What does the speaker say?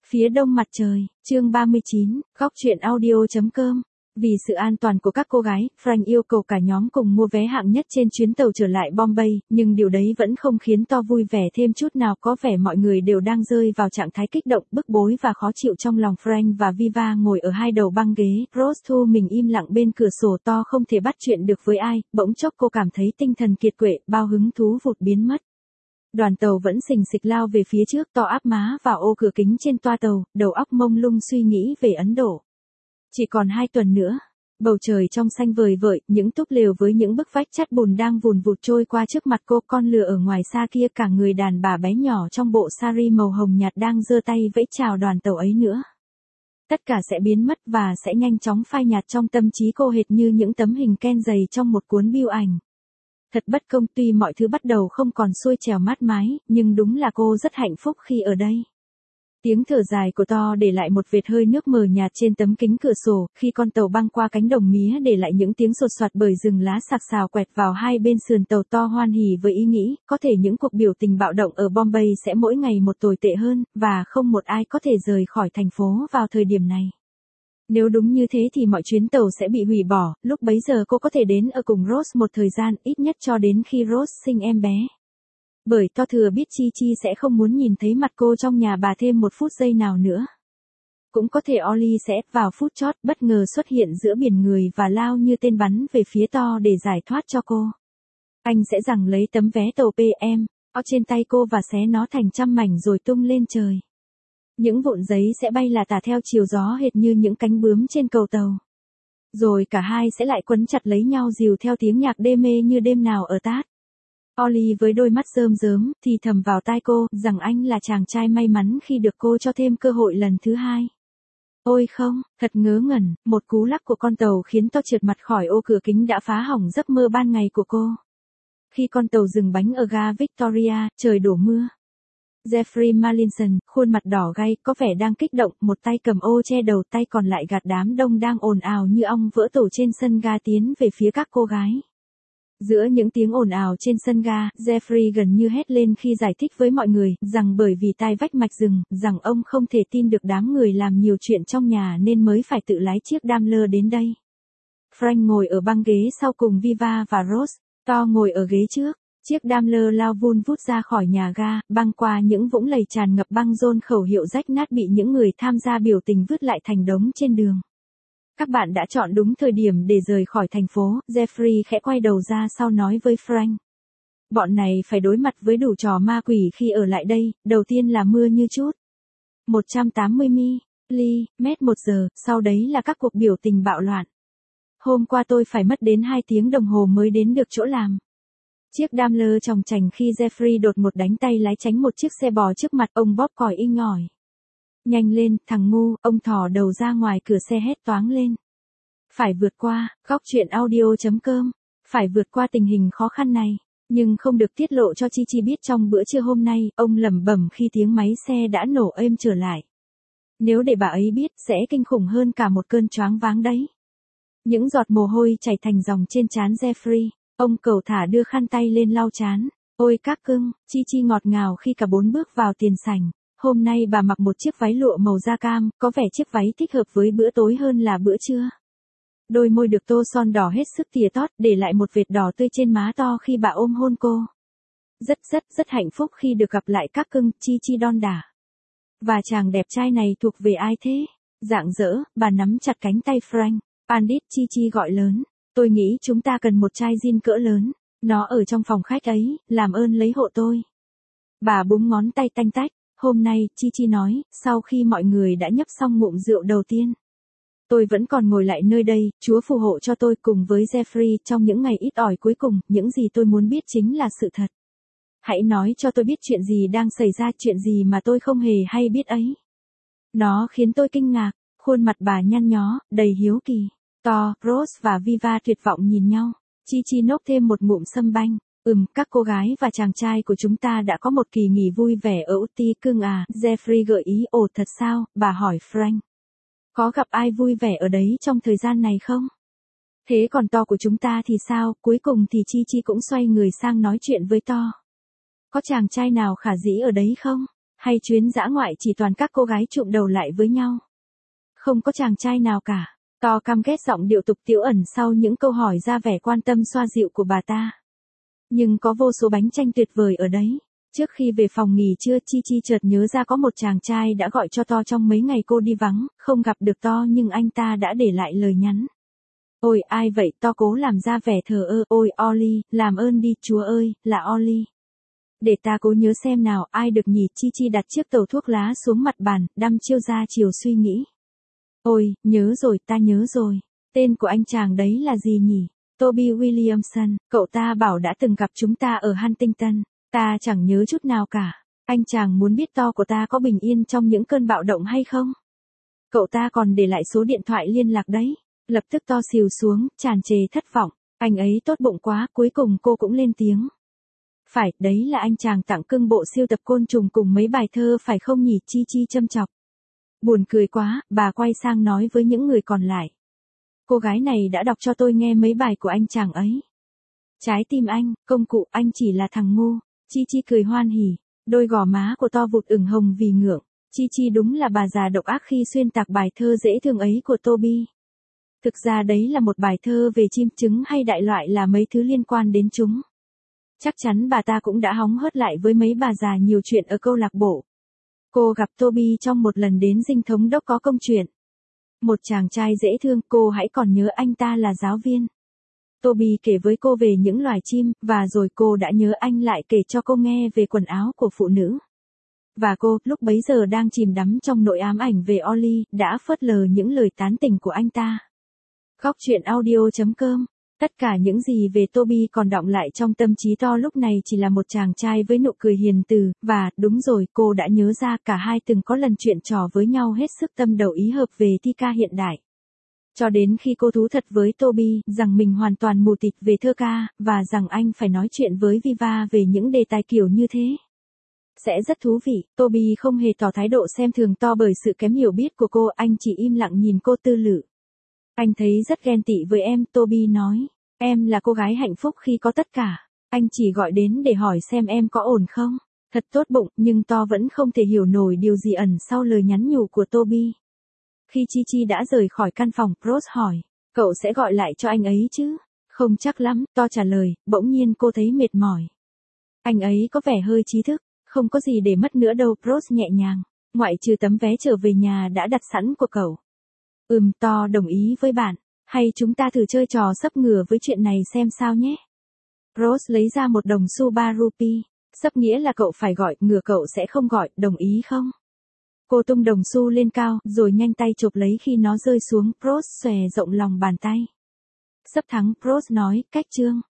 Phía đông mặt trời, chương 39, góc truyện audio.com. Vì sự an toàn của các cô gái, Frank yêu cầu cả nhóm cùng mua vé hạng nhất trên chuyến tàu trở lại Bombay, nhưng điều đấy vẫn không khiến To vui vẻ thêm chút nào, có vẻ mọi người đều đang rơi vào trạng thái kích động, bức bối và khó chịu trong lòng. Frank và Viva ngồi ở hai đầu băng ghế, Rose thu mình im lặng bên cửa sổ. To không thể bắt chuyện được với ai, bỗng chốc cô cảm thấy tinh thần kiệt quệ, bao hứng thú vụt biến mất. Đoàn tàu vẫn xình xịch lao về phía trước. To áp má vào ô cửa kính trên toa tàu, đầu óc mông lung suy nghĩ về Ấn Độ. Chỉ còn 2 tuần nữa, bầu trời trong xanh vời vợi, những túp lều với những bức vách chát bùn đang vùn vụt trôi qua trước mặt cô. Con lừa ở ngoài xa kia, cả người đàn bà bé nhỏ trong bộ sari màu hồng nhạt đang giơ tay vẫy chào đoàn tàu ấy nữa. Tất cả sẽ biến mất và sẽ nhanh chóng phai nhạt trong tâm trí cô, hệt như những tấm hình ken dày trong một cuốn bưu ảnh. Thật bất công, tuy mọi thứ bắt đầu không còn xuôi trèo mát mái, nhưng đúng là cô rất hạnh phúc khi ở đây. Tiếng thở dài của To để lại một vệt hơi nước mờ nhạt trên tấm kính cửa sổ, khi con tàu băng qua cánh đồng mía để lại những tiếng sột soạt bởi rừng lá sạc sào quẹt vào hai bên sườn tàu. To hoan hỉ với ý nghĩ, có thể những cuộc biểu tình bạo động ở Bombay sẽ mỗi ngày một tồi tệ hơn, và không một ai có thể rời khỏi thành phố vào thời điểm này. Nếu đúng như thế thì mọi chuyến tàu sẽ bị hủy bỏ, lúc bấy giờ cô có thể đến ở cùng Rose một thời gian, ít nhất cho đến khi Rose sinh em bé. Bởi To thừa biết Chi Chi sẽ không muốn nhìn thấy mặt cô trong nhà bà thêm một phút giây nào nữa. Cũng có thể Ollie sẽ, vào phút chót, bất ngờ xuất hiện giữa biển người và lao như tên bắn về phía To để giải thoát cho cô. Anh sẽ giằng lấy tấm vé tàu PM, ở trên tay cô và xé nó thành trăm mảnh rồi tung lên trời. Những vụn giấy sẽ bay là tả theo chiều gió hệt như những cánh bướm trên cầu tàu. Rồi cả hai sẽ lại quấn chặt lấy nhau dìu theo tiếng nhạc đê mê như đêm nào ở Tát. Ollie với đôi mắt rơm rớm thì thầm vào tai cô rằng anh là chàng trai may mắn khi được cô cho thêm cơ hội lần thứ hai. Ôi không, thật ngớ ngẩn, một cú lắc của con tàu khiến To trượt mặt khỏi ô cửa kính đã phá hỏng giấc mơ ban ngày của cô. Khi con tàu dừng bánh ở ga Victoria, trời đổ mưa. Jeffrey Mallinson, khuôn mặt đỏ gay, có vẻ đang kích động, một tay cầm ô che đầu, tay còn lại gạt đám đông đang ồn ào như ong vỡ tổ trên sân ga tiến về phía các cô gái. Giữa những tiếng ồn ào trên sân ga, Jeffrey gần như hét lên khi giải thích với mọi người, rằng bởi vì tai vách mạch rừng, rằng ông không thể tin được đám người làm nhiều chuyện trong nhà nên mới phải tự lái chiếc Daimler đến đây. Frank ngồi ở băng ghế sau cùng Viva và Rose, To ngồi ở ghế trước. Chiếc Daimler lao vun vút ra khỏi nhà ga, băng qua những vũng lầy tràn ngập băng rôn, khẩu hiệu rách nát bị những người tham gia biểu tình vứt lại thành đống trên đường. Các bạn đã chọn đúng thời điểm để rời khỏi thành phố, Jeffrey khẽ quay đầu ra sau nói với Frank. Bọn này phải đối mặt với đủ trò ma quỷ khi ở lại đây, đầu tiên là mưa như chút. 180 mm một giờ, sau đấy là các cuộc biểu tình bạo loạn. Hôm qua tôi phải mất đến 2 tiếng đồng hồ mới đến được chỗ làm. Chiếc Daimler chòng chành khi Jeffrey đột ngột đánh tay lái tránh một chiếc xe bò trước mặt, ông bóp còi inh ỏi. Nhanh lên, thằng ngu, ông thò đầu ra ngoài cửa xe hét toáng lên. Phải vượt qua, góc truyện audio.com, phải vượt qua tình hình khó khăn này, nhưng không được tiết lộ cho Chi Chi biết trong bữa trưa hôm nay, ông lẩm bẩm khi tiếng máy xe đã nổ êm trở lại. Nếu để bà ấy biết, sẽ kinh khủng hơn cả một cơn choáng váng đấy. Những giọt mồ hôi chảy thành dòng trên trán Jeffrey, ông cầu thả đưa khăn tay lên lau trán. Ôi các cưng, Chi Chi ngọt ngào khi cả bốn bước vào tiền sảnh. Hôm nay bà mặc một chiếc váy lụa màu da cam, có vẻ chiếc váy thích hợp với bữa tối hơn là bữa trưa. Đôi môi được tô son đỏ hết sức tỉa tót, để lại một vệt đỏ tươi trên má To khi bà ôm hôn cô. Rất hạnh phúc khi được gặp lại các cưng, Chi Chi đon đả. Và chàng đẹp trai này thuộc về ai thế? Rạng rỡ, bà nắm chặt cánh tay Frank. Pandit, Chi Chi gọi lớn. Tôi nghĩ chúng ta cần một chai gin cỡ lớn. Nó ở trong phòng khách ấy, làm ơn lấy hộ tôi. Bà búng ngón tay tanh tách. Hôm nay, Chi Chi nói, sau khi mọi người đã nhấp xong ngụm rượu đầu tiên. Tôi vẫn còn ngồi lại nơi đây, Chúa phù hộ cho tôi cùng với Jeffrey trong những ngày ít ỏi cuối cùng, những gì tôi muốn biết chính là sự thật. Hãy nói cho tôi biết chuyện gì đang xảy ra, chuyện gì mà tôi không hề hay biết ấy. Nó khiến tôi kinh ngạc, khuôn mặt bà nhăn nhó, đầy hiếu kỳ. To, Rose và Viva tuyệt vọng nhìn nhau. Chi Chi nốc thêm một ngụm sâm banh. Các cô gái và chàng trai của chúng ta đã có một kỳ nghỉ vui vẻ ở Uti cưng à, Jeffrey gợi ý. Ồ thật sao, bà hỏi Frank. Có gặp ai vui vẻ ở đấy trong thời gian này không? Thế còn To của chúng ta thì sao? Cuối cùng thì Chi Chi cũng xoay người sang nói chuyện với To. Có chàng trai nào khả dĩ ở đấy không? Hay chuyến dã ngoại chỉ toàn các cô gái chụm đầu lại với nhau. Không có chàng trai nào cả. To căm ghét giọng điệu tục tĩu ẩn sau những câu hỏi ra vẻ quan tâm xoa dịu của bà ta. Nhưng có vô số bánh chanh tuyệt vời ở đấy. Trước khi về phòng nghỉ trưa, Chi Chi chợt nhớ ra có một chàng trai đã gọi cho To trong mấy ngày cô đi vắng, không gặp được To nhưng anh ta đã để lại lời nhắn. Ôi ai vậy? To cố làm ra vẻ thờ ơ. Ôi Ollie, làm ơn đi chúa ơi, là Ollie. Để ta cố nhớ xem nào, ai được nhỉ? Chi Chi đặt chiếc tàu thuốc lá xuống mặt bàn, đăm chiêu ra chiều suy nghĩ. Ôi, nhớ rồi, ta nhớ rồi. Tên của anh chàng đấy là gì nhỉ? Toby Williamson, cậu ta bảo đã từng gặp chúng ta ở Huntington. Ta chẳng nhớ chút nào cả. Anh chàng muốn biết To của ta có bình yên trong những cơn bạo động hay không? Cậu ta còn để lại số điện thoại liên lạc đấy. Lập tức To xìu xuống, tràn trề thất vọng. Anh ấy tốt bụng quá, cuối cùng cô cũng lên tiếng. Phải, đấy là anh chàng tặng cưng bộ siêu tập côn trùng cùng mấy bài thơ phải không nhỉ? Chi Chi châm chọc. Buồn cười quá, bà quay sang nói với những người còn lại. Cô gái này đã đọc cho tôi nghe mấy bài của anh chàng ấy. Trái tim anh, công cụ, anh chỉ là thằng ngu. Chi Chi cười hoan hỉ. Đôi gò má của To vụt ửng hồng vì ngượng. Chi Chi đúng là bà già độc ác khi xuyên tạc bài thơ dễ thương ấy của Toby. Thực ra đấy là một bài thơ về chim trứng hay đại loại là mấy thứ liên quan đến chúng. Chắc chắn bà ta cũng đã hóng hớt lại với mấy bà già nhiều chuyện ở câu lạc bộ. Cô gặp Toby trong một lần đến dinh thống đốc có công chuyện. Một chàng trai dễ thương, cô hãy còn nhớ anh ta là giáo viên. Toby kể với cô về những loài chim, và rồi cô đã nhớ anh lại kể cho cô nghe về quần áo của phụ nữ. Và cô, lúc bấy giờ đang chìm đắm trong nỗi ám ảnh về Ollie, đã phớt lờ những lời tán tỉnh của anh ta. Góc truyện audio.com. Tất cả những gì về Toby còn đọng lại trong tâm trí To lúc này chỉ là một chàng trai với nụ cười hiền từ, và, đúng rồi, cô đã nhớ ra cả hai từng có lần chuyện trò với nhau hết sức tâm đầu ý hợp về thi ca hiện đại. Cho đến khi cô thú thật với Toby rằng mình hoàn toàn mù tịt về thơ ca, và rằng anh phải nói chuyện với Viva về những đề tài kiểu như thế. Sẽ rất thú vị. Toby không hề tỏ thái độ xem thường To bởi sự kém hiểu biết của cô, anh chỉ im lặng nhìn cô tư lự. Anh thấy rất ghen tị với em, Toby nói. Em là cô gái hạnh phúc khi có tất cả. Anh chỉ gọi đến để hỏi xem em có ổn không. Thật tốt bụng, nhưng To vẫn không thể hiểu nổi điều gì ẩn sau lời nhắn nhủ của Toby. Khi Chi Chi đã rời khỏi căn phòng, Rose hỏi. Cậu sẽ gọi lại cho anh ấy chứ? Không chắc lắm, To trả lời, bỗng nhiên cô thấy mệt mỏi. Anh ấy có vẻ hơi trí thức, không có gì để mất nữa đâu, Rose nhẹ nhàng. Ngoại trừ tấm vé trở về nhà đã đặt sẵn của cậu. To đồng ý với bạn. Hay chúng ta thử chơi trò sấp ngửa với chuyện này xem sao nhé. Rose lấy ra một đồng xu 3 rupee. Sấp nghĩa là cậu phải gọi, ngửa cậu sẽ không gọi, đồng ý không? Cô tung đồng xu lên cao, rồi nhanh tay chộp lấy khi nó rơi xuống. Rose xòe rộng lòng bàn tay. Sấp thắng, Rose nói, cách chương.